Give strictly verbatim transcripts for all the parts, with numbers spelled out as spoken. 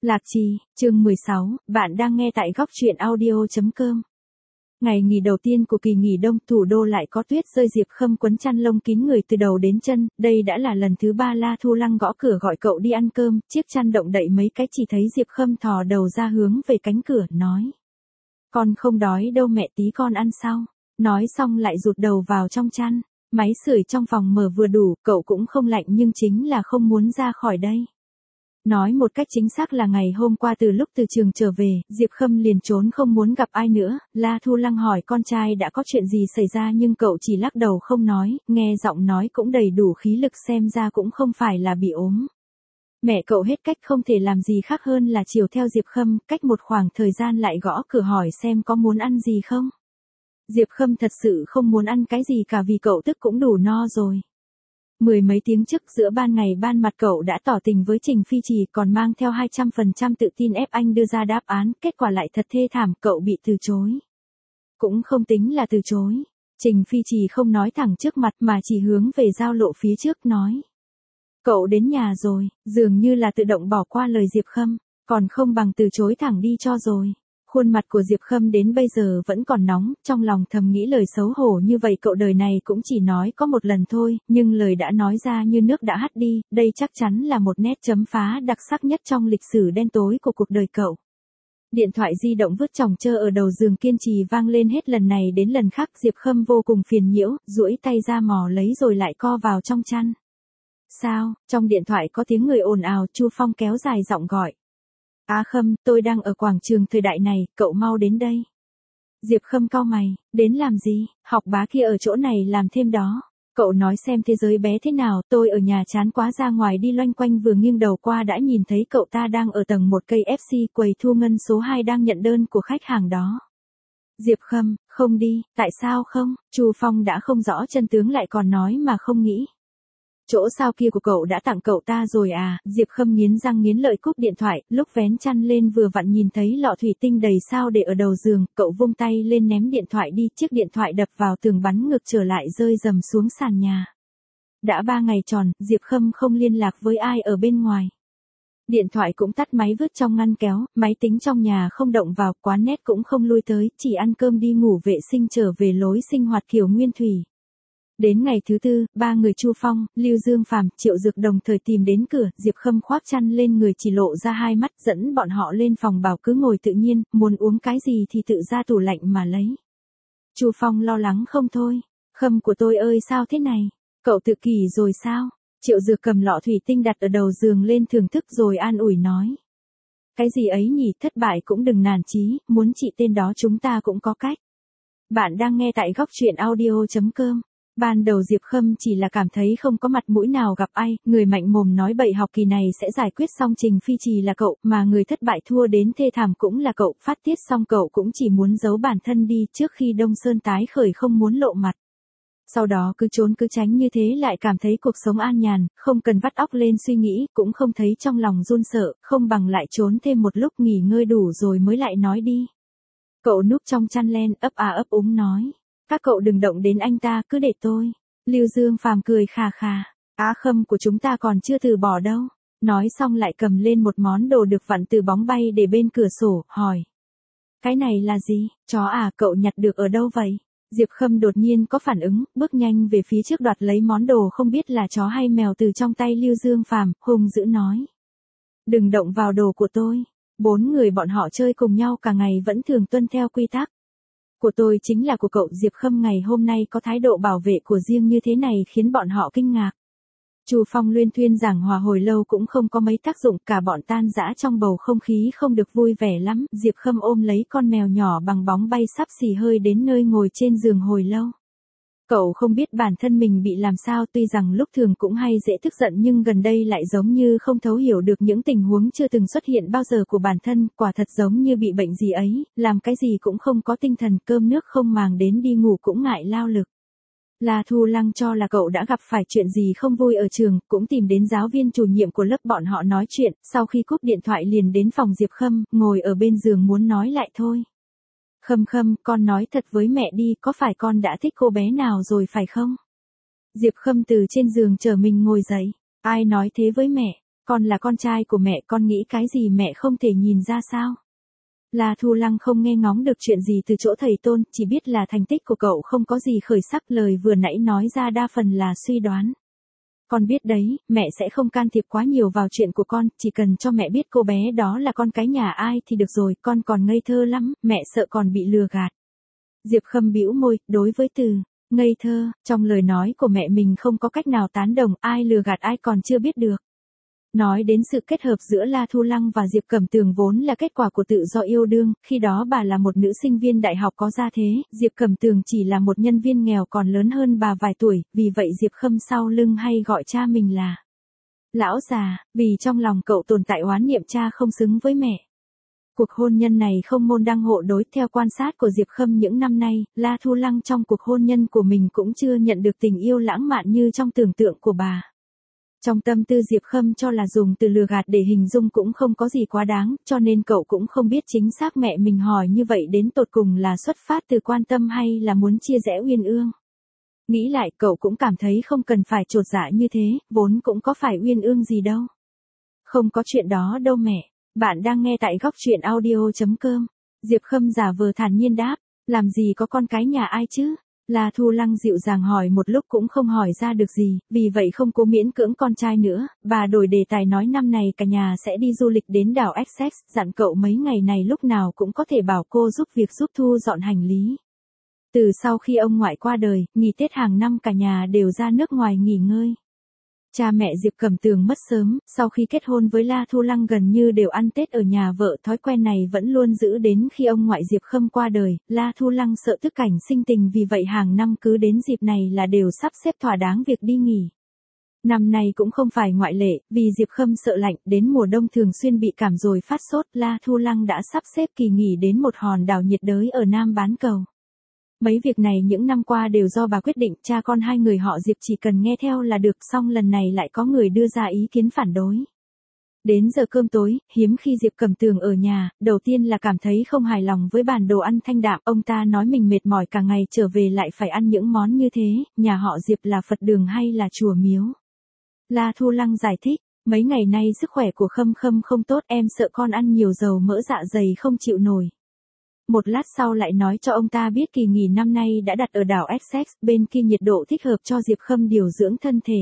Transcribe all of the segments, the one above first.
Lạc Trì, chương mười sáu, bạn đang nghe tại góc truyện audio chấm com. Ngày nghỉ đầu tiên của kỳ nghỉ đông, thủ đô lại có tuyết rơi. Diệp Khâm quấn chăn lông kín người từ đầu đến chân, đây đã là lần thứ ba La Thu Lăng gõ cửa gọi cậu đi ăn cơm, chiếc chăn động đậy mấy cái chỉ thấy Diệp Khâm thò đầu ra hướng về cánh cửa, nói. Con không đói đâu mẹ, tí con ăn sau. Nói xong lại rụt đầu vào trong chăn, máy sưởi trong phòng mở vừa đủ, cậu cũng không lạnh nhưng chính là không muốn ra khỏi đây. Nói một cách chính xác là ngày hôm qua từ lúc từ trường trở về, Diệp Khâm liền trốn không muốn gặp ai nữa. La Thu Lăng hỏi con trai đã có chuyện gì xảy ra nhưng cậu chỉ lắc đầu không nói, nghe giọng nói cũng đầy đủ khí lực xem ra cũng không phải là bị ốm. Mẹ cậu hết cách không thể làm gì khác hơn là chiều theo Diệp Khâm, cách một khoảng thời gian lại gõ cửa hỏi xem có muốn ăn gì không. Diệp Khâm thật sự không muốn ăn cái gì cả vì cậu tức cũng đủ no rồi. Mười mấy tiếng trước giữa ban ngày ban mặt cậu đã tỏ tình với Trình Phi Trì còn mang theo hai trăm phần trăm tự tin ép anh đưa ra đáp án, kết quả lại thật thê thảm, cậu bị từ chối. Cũng không tính là từ chối, Trình Phi Trì không nói thẳng trước mặt mà chỉ hướng về giao lộ phía trước nói. Cậu đến nhà rồi, dường như là tự động bỏ qua lời Diệp Khâm, còn không bằng từ chối thẳng đi cho rồi. Khuôn mặt của Diệp Khâm đến bây giờ vẫn còn nóng, trong lòng thầm nghĩ lời xấu hổ như vậy cậu đời này cũng chỉ nói có một lần thôi, nhưng lời đã nói ra như nước đã hắt đi, đây chắc chắn là một nét chấm phá đặc sắc nhất trong lịch sử đen tối của cuộc đời cậu. Điện thoại di động vứt chồng chơ ở đầu giường kiên trì vang lên hết lần này đến lần khác. Diệp Khâm vô cùng phiền nhiễu, duỗi tay ra mò lấy rồi lại co vào trong chăn. Sao? Trong điện thoại có tiếng người ồn ào, Chu Phong kéo dài giọng gọi. Á Khâm, tôi đang ở quảng trường thời đại này, cậu mau đến đây. Diệp Khâm cau mày, đến làm gì, học bá kia ở chỗ này làm thêm đó. Cậu nói xem thế giới bé thế nào, tôi ở nhà chán quá ra ngoài đi loanh quanh vừa nghiêng đầu qua đã nhìn thấy cậu ta đang ở tầng một cây ép xê quầy thu ngân số hai đang nhận đơn của khách hàng đó. Diệp Khâm, không đi, tại sao không? Chu Phong đã không rõ chân tướng lại còn nói mà không nghĩ. Chỗ sao kia của cậu đã tặng cậu ta rồi à? Diệp Khâm nghiến răng nghiến lợi cúp điện thoại, lúc vén chăn lên vừa vặn nhìn thấy lọ thủy tinh đầy sao để ở đầu giường, cậu vung tay lên ném điện thoại đi, chiếc điện thoại đập vào tường bắn ngược trở lại rơi rầm xuống sàn nhà. Đã ba ngày tròn, Diệp Khâm không liên lạc với ai ở bên ngoài. Điện thoại cũng tắt máy vứt trong ngăn kéo, máy tính trong nhà không động vào, quán net cũng không lui tới, chỉ ăn cơm đi ngủ vệ sinh trở về lối sinh hoạt kiểu nguyên thủy. Đến ngày thứ tư, ba người Chu Phong, Lưu Dương Phàm, Triệu Dược đồng thời tìm đến cửa, Diệp Khâm khoác chăn lên người chỉ lộ ra hai mắt, dẫn bọn họ lên phòng bảo cứ ngồi tự nhiên, muốn uống cái gì thì tự ra tủ lạnh mà lấy. Chu Phong lo lắng không thôi, Khâm của tôi ơi sao thế này, cậu tự kỷ rồi sao? Triệu Dược cầm lọ thủy tinh đặt ở đầu giường lên thưởng thức rồi an ủi nói. Cái gì ấy nhỉ, thất bại cũng đừng nản chí, muốn trị tên đó chúng ta cũng có cách. Bạn đang nghe tại góc truyện audio chấm com. Ban đầu Diệp Khâm chỉ là cảm thấy không có mặt mũi nào gặp ai, người mạnh mồm nói bậy học kỳ này sẽ giải quyết xong Trình Phi Trì là cậu, mà người thất bại thua đến thê thảm cũng là cậu, phát tiết xong cậu cũng chỉ muốn giấu bản thân đi trước khi Đông Sơn tái khởi không muốn lộ mặt. Sau đó cứ trốn cứ tránh như thế lại cảm thấy cuộc sống an nhàn, không cần vắt óc lên suy nghĩ, cũng không thấy trong lòng run sợ, không bằng lại trốn thêm một lúc nghỉ ngơi đủ rồi mới lại nói đi. Cậu núp trong chăn len, ấp à ấp úng nói. Các cậu đừng động đến anh ta, cứ để tôi. Lưu Dương Phàm cười khà khà. Á Khâm của chúng ta còn chưa từ bỏ đâu. Nói xong lại cầm lên một món đồ được vặn từ bóng bay để bên cửa sổ, hỏi. Cái này là gì? Chó à, cậu nhặt được ở đâu vậy? Diệp Khâm đột nhiên có phản ứng, bước nhanh về phía trước đoạt lấy món đồ không biết là chó hay mèo từ trong tay Lưu Dương Phàm, hung dữ nói. Đừng động vào đồ của tôi. Bốn người bọn họ chơi cùng nhau cả ngày vẫn thường tuân theo quy tắc. Của tôi chính là của cậu. Diệp Khâm ngày hôm nay có thái độ bảo vệ của riêng như thế này khiến bọn họ kinh ngạc. Chu Phong luyên thuyên giảng hòa hồi lâu cũng không có mấy tác dụng, cả bọn tan rã trong bầu không khí không được vui vẻ lắm. Diệp Khâm ôm lấy con mèo nhỏ bằng bóng bay sắp xỉ hơi đến nơi ngồi trên giường hồi lâu. Cậu không biết bản thân mình bị làm sao, tuy rằng lúc thường cũng hay dễ tức giận nhưng gần đây lại giống như không thấu hiểu được những tình huống chưa từng xuất hiện bao giờ của bản thân, quả thật giống như bị bệnh gì ấy, làm cái gì cũng không có tinh thần, cơm nước không màng đến đi ngủ cũng ngại lao lực. La Thu Lăng cho là cậu đã gặp phải chuyện gì không vui ở trường, cũng tìm đến giáo viên chủ nhiệm của lớp bọn họ nói chuyện, sau khi cúp điện thoại liền đến phòng Diệp Khâm, ngồi ở bên giường muốn nói lại thôi. Khâm Khâm, con nói thật với mẹ đi, có phải con đã thích cô bé nào rồi phải không? Diệp Khâm từ trên giường chờ mình ngồi dậy. Ai nói thế với mẹ? Con là con trai của mẹ, con nghĩ cái gì mẹ không thể nhìn ra sao? La Thu Lăng không nghe ngóng được chuyện gì từ chỗ thầy Tôn, chỉ biết là thành tích của cậu không có gì khởi sắc, lời vừa nãy nói ra đa phần là suy đoán. Con biết đấy, mẹ sẽ không can thiệp quá nhiều vào chuyện của con, chỉ cần cho mẹ biết cô bé đó là con cái nhà ai thì được rồi, con còn ngây thơ lắm, mẹ sợ còn bị lừa gạt. Diệp Khâm bĩu môi, đối với từ ngây thơ, trong lời nói của mẹ mình không có cách nào tán đồng, ai lừa gạt ai còn chưa biết được. Nói đến sự kết hợp giữa La Thu Lăng và Diệp Cẩm Tường vốn là kết quả của tự do yêu đương, khi đó bà là một nữ sinh viên đại học có gia thế, Diệp Cẩm Tường chỉ là một nhân viên nghèo còn lớn hơn bà vài tuổi, vì vậy Diệp Khâm sau lưng hay gọi cha mình là lão già, vì trong lòng cậu tồn tại oán niệm cha không xứng với mẹ. Cuộc hôn nhân này không môn đăng hộ đối, theo quan sát của Diệp Khâm những năm nay, La Thu Lăng trong cuộc hôn nhân của mình cũng chưa nhận được tình yêu lãng mạn như trong tưởng tượng của bà. Trong tâm tư Diệp Khâm cho là dùng từ lừa gạt để hình dung cũng không có gì quá đáng, cho nên cậu cũng không biết chính xác mẹ mình hỏi như vậy đến tột cùng là xuất phát từ quan tâm hay là muốn chia rẽ uyên ương. Nghĩ lại cậu cũng cảm thấy không cần phải chột dạ như thế, vốn cũng có phải uyên ương gì đâu. Không có chuyện đó đâu mẹ. Bạn đang nghe tại góc truyện audio chấm com. Diệp Khâm giả vờ thản nhiên đáp, làm gì có con cái nhà ai chứ? La Thu Lăng dịu dàng hỏi một lúc cũng không hỏi ra được gì, vì vậy không cố miễn cưỡng con trai nữa, bà đổi đề tài nói năm này cả nhà sẽ đi du lịch đến đảo Essex, dặn cậu mấy ngày này lúc nào cũng có thể bảo cô giúp việc giúp thu dọn hành lý. Từ sau khi ông ngoại qua đời, nghỉ Tết hàng năm cả nhà đều ra nước ngoài nghỉ ngơi. Cha mẹ Diệp Cẩm Tường mất sớm, sau khi kết hôn với La Thu Lăng gần như đều ăn Tết ở nhà vợ, thói quen này vẫn luôn giữ đến khi ông ngoại Diệp Khâm qua đời, La Thu Lăng sợ tức cảnh sinh tình vì vậy hàng năm cứ đến dịp này là đều sắp xếp thỏa đáng việc đi nghỉ. Năm nay cũng không phải ngoại lệ, vì Diệp Khâm sợ lạnh, đến mùa đông thường xuyên bị cảm rồi phát sốt, La Thu Lăng đã sắp xếp kỳ nghỉ đến một hòn đảo nhiệt đới ở Nam bán cầu. Mấy việc này những năm qua đều do bà quyết định, cha con hai người họ Diệp chỉ cần nghe theo là được, song lần này lại có người đưa ra ý kiến phản đối. Đến giờ cơm tối, hiếm khi Diệp Cẩm Tường ở nhà, đầu tiên là cảm thấy không hài lòng với bàn đồ ăn thanh đạm, ông ta nói mình mệt mỏi cả ngày trở về lại phải ăn những món như thế, nhà họ Diệp là Phật đường hay là chùa miếu. La Thu Lăng giải thích, mấy ngày nay sức khỏe của Khâm Khâm không tốt, em sợ con ăn nhiều dầu mỡ dạ dày không chịu nổi. Một lát sau lại nói cho ông ta biết kỳ nghỉ năm nay đã đặt ở đảo Essex, bên kia nhiệt độ thích hợp cho Diệp Khâm điều dưỡng thân thể.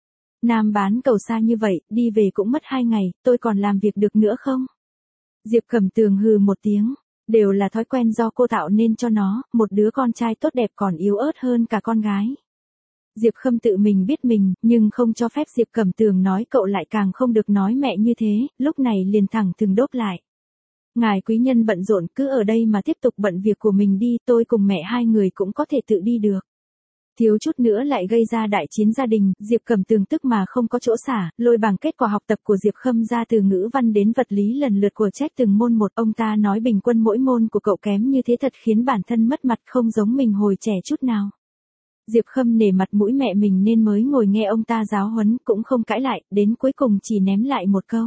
Nam bán cầu xa như vậy, đi về cũng mất hai ngày, tôi còn làm việc được nữa không? Diệp Cẩm Tường hừ một tiếng, đều là thói quen do cô tạo nên cho nó, một đứa con trai tốt đẹp còn yếu ớt hơn cả con gái. Diệp Khâm tự mình biết mình, nhưng không cho phép Diệp Cẩm Tường nói cậu lại càng không được nói mẹ như thế, lúc này liền thẳng thừng đốt lại. Ngài quý nhân bận rộn cứ ở đây mà tiếp tục bận việc của mình đi, tôi cùng mẹ hai người cũng có thể tự đi được. Thiếu chút nữa lại gây ra đại chiến gia đình, Diệp Cẩm Tường tức mà không có chỗ xả, lôi bảng kết quả học tập của Diệp Khâm ra từ ngữ văn đến vật lý lần lượt của trách từng môn một, ông ta nói bình quân mỗi môn của cậu kém như thế thật khiến bản thân mất mặt, không giống mình hồi trẻ chút nào. Diệp Khâm nể mặt mũi mẹ mình nên mới ngồi nghe ông ta giáo huấn, cũng không cãi lại, đến cuối cùng chỉ ném lại một câu.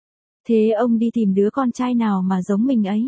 Thế ông đi tìm đứa con trai nào mà giống mình ấy.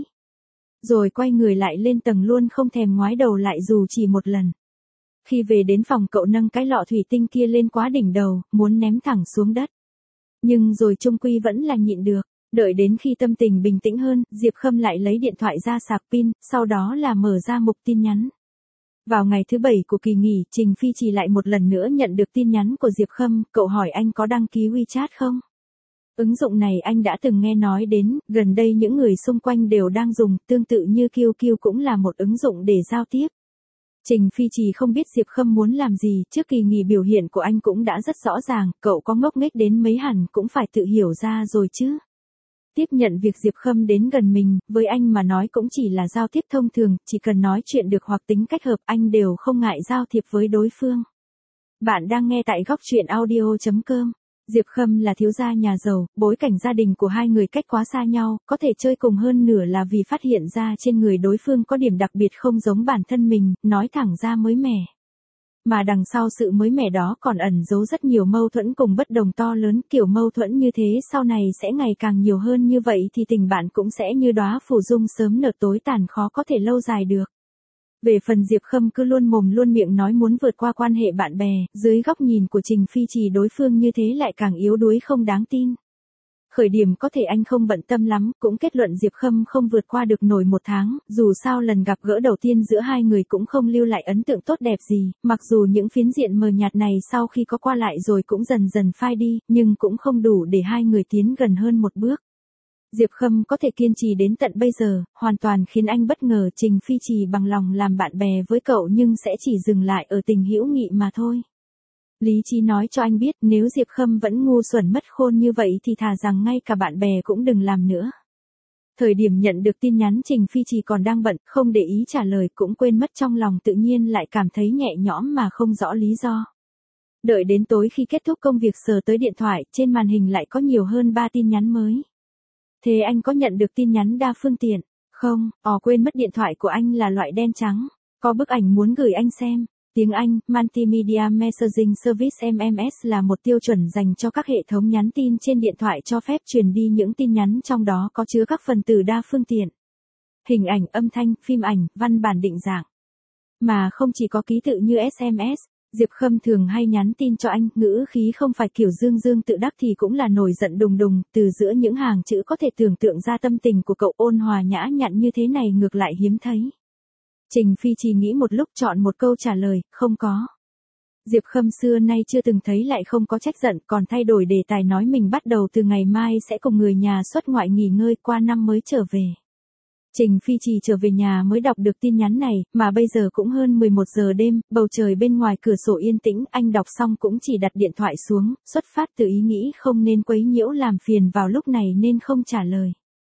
Rồi quay người lại lên tầng luôn không thèm ngoái đầu lại dù chỉ một lần. Khi về đến phòng cậu nâng cái lọ thủy tinh kia lên quá đỉnh đầu, muốn ném thẳng xuống đất. Nhưng rồi chung quy vẫn là nhịn được. Đợi đến khi tâm tình bình tĩnh hơn, Diệp Khâm lại lấy điện thoại ra sạc pin, sau đó là mở ra mục tin nhắn. Vào ngày thứ bảy của kỳ nghỉ, Trình Phi Trì lại một lần nữa nhận được tin nhắn của Diệp Khâm, cậu hỏi anh có đăng ký WeChat không? Ứng dụng này anh đã từng nghe nói đến, gần đây những người xung quanh đều đang dùng, tương tự như Q Q cũng là một ứng dụng để giao tiếp. Trình Phi Trì không biết Diệp Khâm muốn làm gì, trước kỳ nghỉ biểu hiện của anh cũng đã rất rõ ràng, cậu có ngốc nghếch đến mấy hẳn cũng phải tự hiểu ra rồi chứ. Tiếp nhận việc Diệp Khâm đến gần mình, với anh mà nói cũng chỉ là giao tiếp thông thường, chỉ cần nói chuyện được hoặc tính cách hợp anh đều không ngại giao thiệp với đối phương. Bạn đang nghe tại góc truyện audio chấm com. Diệp Khâm là thiếu gia nhà giàu, bối cảnh gia đình của hai người cách quá xa nhau, có thể chơi cùng hơn nửa là vì phát hiện ra trên người đối phương có điểm đặc biệt không giống bản thân mình, nói thẳng ra mới mẻ. Mà đằng sau sự mới mẻ đó còn ẩn giấu rất nhiều mâu thuẫn cùng bất đồng to lớn, kiểu mâu thuẫn như thế sau này sẽ ngày càng nhiều hơn, như vậy thì tình bạn cũng sẽ như đóa phù dung sớm nở tối tàn, khó có thể lâu dài được. Về phần Diệp Khâm cứ luôn mồm luôn miệng nói muốn vượt qua quan hệ bạn bè, dưới góc nhìn của Trình Phi Trì đối phương như thế lại càng yếu đuối không đáng tin. Khởi điểm có thể anh không bận tâm lắm, cũng kết luận Diệp Khâm không vượt qua được nổi một tháng, dù sao lần gặp gỡ đầu tiên giữa hai người cũng không lưu lại ấn tượng tốt đẹp gì, mặc dù những phiến diện mờ nhạt này sau khi có qua lại rồi cũng dần dần phai đi, nhưng cũng không đủ để hai người tiến gần hơn một bước. Diệp Khâm có thể kiên trì đến tận bây giờ, hoàn toàn khiến anh bất ngờ. Trình Phi Trì bằng lòng làm bạn bè với cậu nhưng sẽ chỉ dừng lại ở tình hữu nghị mà thôi. Lý trí nói cho anh biết nếu Diệp Khâm vẫn ngu xuẩn mất khôn như vậy thì thà rằng ngay cả bạn bè cũng đừng làm nữa. Thời điểm nhận được tin nhắn Trình Phi Trì còn đang bận, không để ý trả lời, cũng quên mất, trong lòng tự nhiên lại cảm thấy nhẹ nhõm mà không rõ lý do. Đợi đến tối khi kết thúc công việc sờ tới điện thoại, trên màn hình lại có nhiều hơn ba tin nhắn mới. Thế anh có nhận được tin nhắn đa phương tiện? Không, ò quên mất điện thoại của anh là loại đen trắng. Có bức ảnh muốn gửi anh xem. Tiếng Anh, Multimedia Messaging Service M M S là một tiêu chuẩn dành cho các hệ thống nhắn tin trên điện thoại cho phép truyền đi những tin nhắn trong đó có chứa các phần từ đa phương tiện. Hình ảnh, âm thanh, phim ảnh, văn bản định dạng. Mà không chỉ có ký tự như S M S, Diệp Khâm thường hay nhắn tin cho anh, ngữ khí không phải kiểu dương dương tự đắc thì cũng là nổi giận đùng đùng, từ giữa những hàng chữ có thể tưởng tượng ra tâm tình của cậu ôn hòa nhã nhặn như thế này ngược lại hiếm thấy. Trình Phi Trì nghĩ một lúc chọn một câu trả lời, không có. Diệp Khâm xưa nay chưa từng thấy lại không có trách giận, còn thay đổi đề tài nói mình bắt đầu từ ngày mai sẽ cùng người nhà xuất ngoại nghỉ ngơi, qua năm mới trở về. Trình Phi Trì trở về nhà mới đọc được tin nhắn này, mà bây giờ cũng hơn mười một giờ đêm, bầu trời bên ngoài cửa sổ yên tĩnh, anh đọc xong cũng chỉ đặt điện thoại xuống, xuất phát từ ý nghĩ không nên quấy nhiễu làm phiền vào lúc này nên không trả lời.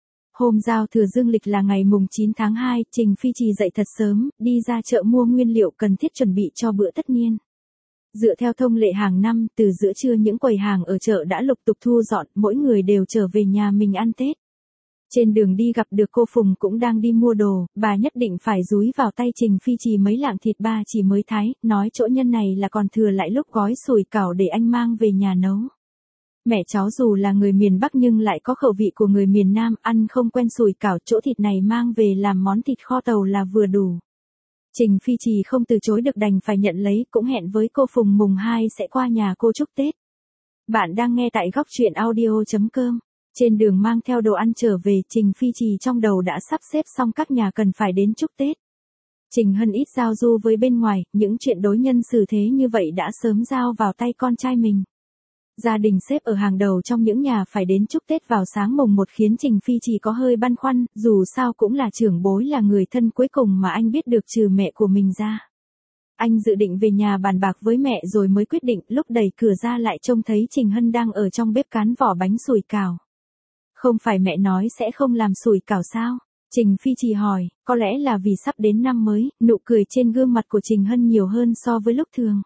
Hôm giao thừa dương lịch là ngày mùng chín tháng hai, Trình Phi Trì dậy thật sớm, đi ra chợ mua nguyên liệu cần thiết chuẩn bị cho bữa tất niên. Dựa theo thông lệ hàng năm, từ giữa trưa những quầy hàng ở chợ đã lục tục thu dọn, mỗi người đều trở về nhà mình ăn Tết. Trên đường đi gặp được cô Phùng cũng đang đi mua đồ, bà nhất định phải dúi vào tay Trình Phi Trì mấy lạng thịt ba chỉ mới thái, nói chỗ nhân này là còn thừa lại lúc gói sủi cảo để anh mang về nhà nấu. Mẹ cháu dù là người miền Bắc nhưng lại có khẩu vị của người miền Nam, ăn không quen sủi cảo, chỗ thịt này mang về làm món thịt kho tàu là vừa đủ. Trình Phi Trì không từ chối được đành phải nhận lấy, cũng hẹn với cô Phùng mùng hai sẽ qua nhà cô chúc Tết. Bạn đang nghe tại góc truyện audio chấm com. Trên đường mang theo đồ ăn trở về, Trình Phi Trì trong đầu đã sắp xếp xong các nhà cần phải đến chúc Tết. Trình Hân ít giao du với bên ngoài, những chuyện đối nhân xử thế như vậy đã sớm giao vào tay con trai mình. Gia đình xếp ở hàng đầu trong những nhà phải đến chúc Tết vào sáng mùng một khiến Trình Phi Trì có hơi băn khoăn, dù sao cũng là trưởng bối, là người thân cuối cùng mà anh biết được trừ mẹ của mình ra. Anh dự định về nhà bàn bạc với mẹ rồi mới quyết định, lúc đẩy cửa ra lại trông thấy Trình Hân đang ở trong bếp cán vỏ bánh sủi cảo. Không phải mẹ nói sẽ không làm sủi cảo sao? Trình Phi Trì hỏi, có lẽ là vì sắp đến năm mới, nụ cười trên gương mặt của Trình Hân nhiều hơn so với lúc thường.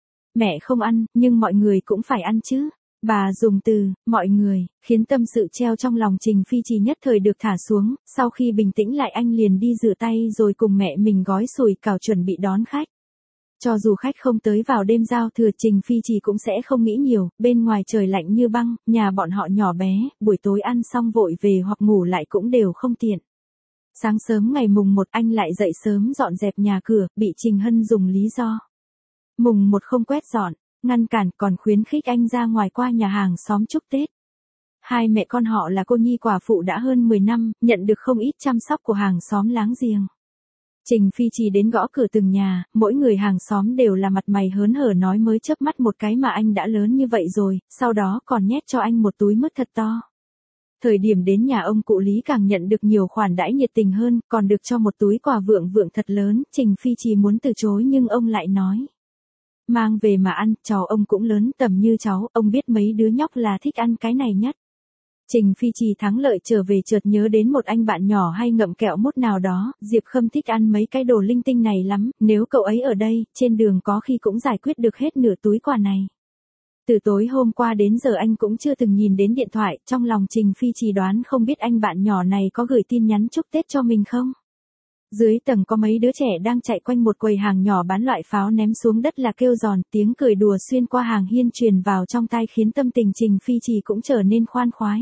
Mẹ không ăn, nhưng mọi người cũng phải ăn chứ. Bà dùng từ, mọi người, khiến tâm sự treo trong lòng Trình Phi Trì nhất thời được thả xuống, sau khi bình tĩnh lại anh liền đi rửa tay rồi cùng mẹ mình gói sủi cảo chuẩn bị đón khách. Cho dù khách không tới vào đêm giao thừa, Trình Phi Trì cũng sẽ không nghĩ nhiều, bên ngoài trời lạnh như băng, nhà bọn họ nhỏ bé, buổi tối ăn xong vội về hoặc ngủ lại cũng đều không tiện. Sáng sớm ngày mùng một anh lại dậy sớm dọn dẹp nhà cửa, bị Trình Hân dùng lý do mùng một không quét dọn, ngăn cản, còn khuyến khích anh ra ngoài qua nhà hàng xóm chúc Tết. Hai mẹ con họ là cô nhi quả phụ đã hơn mười năm, nhận được không ít chăm sóc của hàng xóm láng giềng. Trình Phi Trì đến gõ cửa từng nhà, mỗi người hàng xóm đều là mặt mày hớn hở nói mới chớp mắt một cái mà anh đã lớn như vậy rồi, sau đó còn nhét cho anh một túi mứt thật to. Thời điểm đến nhà ông cụ Lý càng nhận được nhiều khoản đãi nhiệt tình hơn, còn được cho một túi quà vượng vượng thật lớn. Trình Phi Trì muốn từ chối nhưng ông lại nói, mang về mà ăn, cháu ông cũng lớn tầm như cháu, ông biết mấy đứa nhóc là thích ăn cái này nhất. Trình Phi Trì thắng lợi trở về chợt nhớ đến một anh bạn nhỏ hay ngậm kẹo mút nào đó, Diệp Khâm thích ăn mấy cái đồ linh tinh này lắm, nếu cậu ấy ở đây, trên đường có khi cũng giải quyết được hết nửa túi quà này. Từ tối hôm qua đến giờ anh cũng chưa từng nhìn đến điện thoại, trong lòng Trình Phi Trì đoán không biết anh bạn nhỏ này có gửi tin nhắn chúc Tết cho mình không. Dưới tầng có mấy đứa trẻ đang chạy quanh một quầy hàng nhỏ bán loại pháo ném xuống đất là kêu giòn, tiếng cười đùa xuyên qua hàng hiên truyền vào trong tai khiến tâm tình Trình Phi Trì cũng trở nên khoan khoái.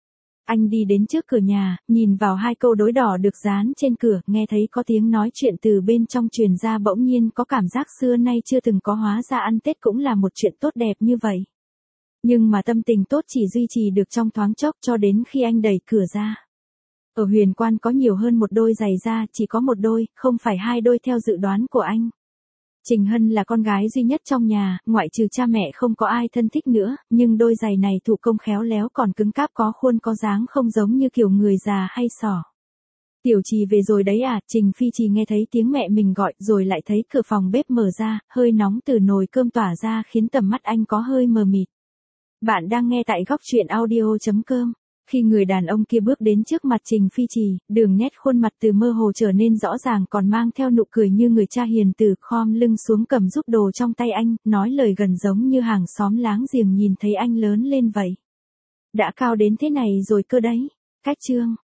Anh đi đến trước cửa nhà, nhìn vào hai câu đối đỏ được dán trên cửa, nghe thấy có tiếng nói chuyện từ bên trong truyền ra, bỗng nhiên có cảm giác xưa nay chưa từng có, hóa ra ăn Tết cũng là một chuyện tốt đẹp như vậy. Nhưng mà tâm tình tốt chỉ duy trì được trong thoáng chốc cho đến khi anh đẩy cửa ra. Ở huyền quan có nhiều hơn một đôi giày da, chỉ có một đôi, không phải hai đôi theo dự đoán của anh. Trình Hân là con gái duy nhất trong nhà, ngoại trừ cha mẹ không có ai thân thích nữa, nhưng đôi giày này thủ công khéo léo còn cứng cáp, có khuôn có dáng, không giống như kiểu người già hay sỏ. Tiểu Trì về rồi đấy à? Trình Phi Trì nghe thấy tiếng mẹ mình gọi rồi lại thấy cửa phòng bếp mở ra, hơi nóng từ nồi cơm tỏa ra khiến tầm mắt anh có hơi mờ mịt. Bạn đang nghe tại góc truyện audio chấm com. Khi người đàn ông kia bước đến trước mặt Trình Phi Trì, đường nét khuôn mặt từ mơ hồ trở nên rõ ràng, còn mang theo nụ cười như người cha hiền từ, khom lưng xuống cầm giúp đồ trong tay anh, nói lời gần giống như hàng xóm láng giềng nhìn thấy anh lớn lên vậy. Đã cao đến thế này rồi cơ đấy. Cách chương.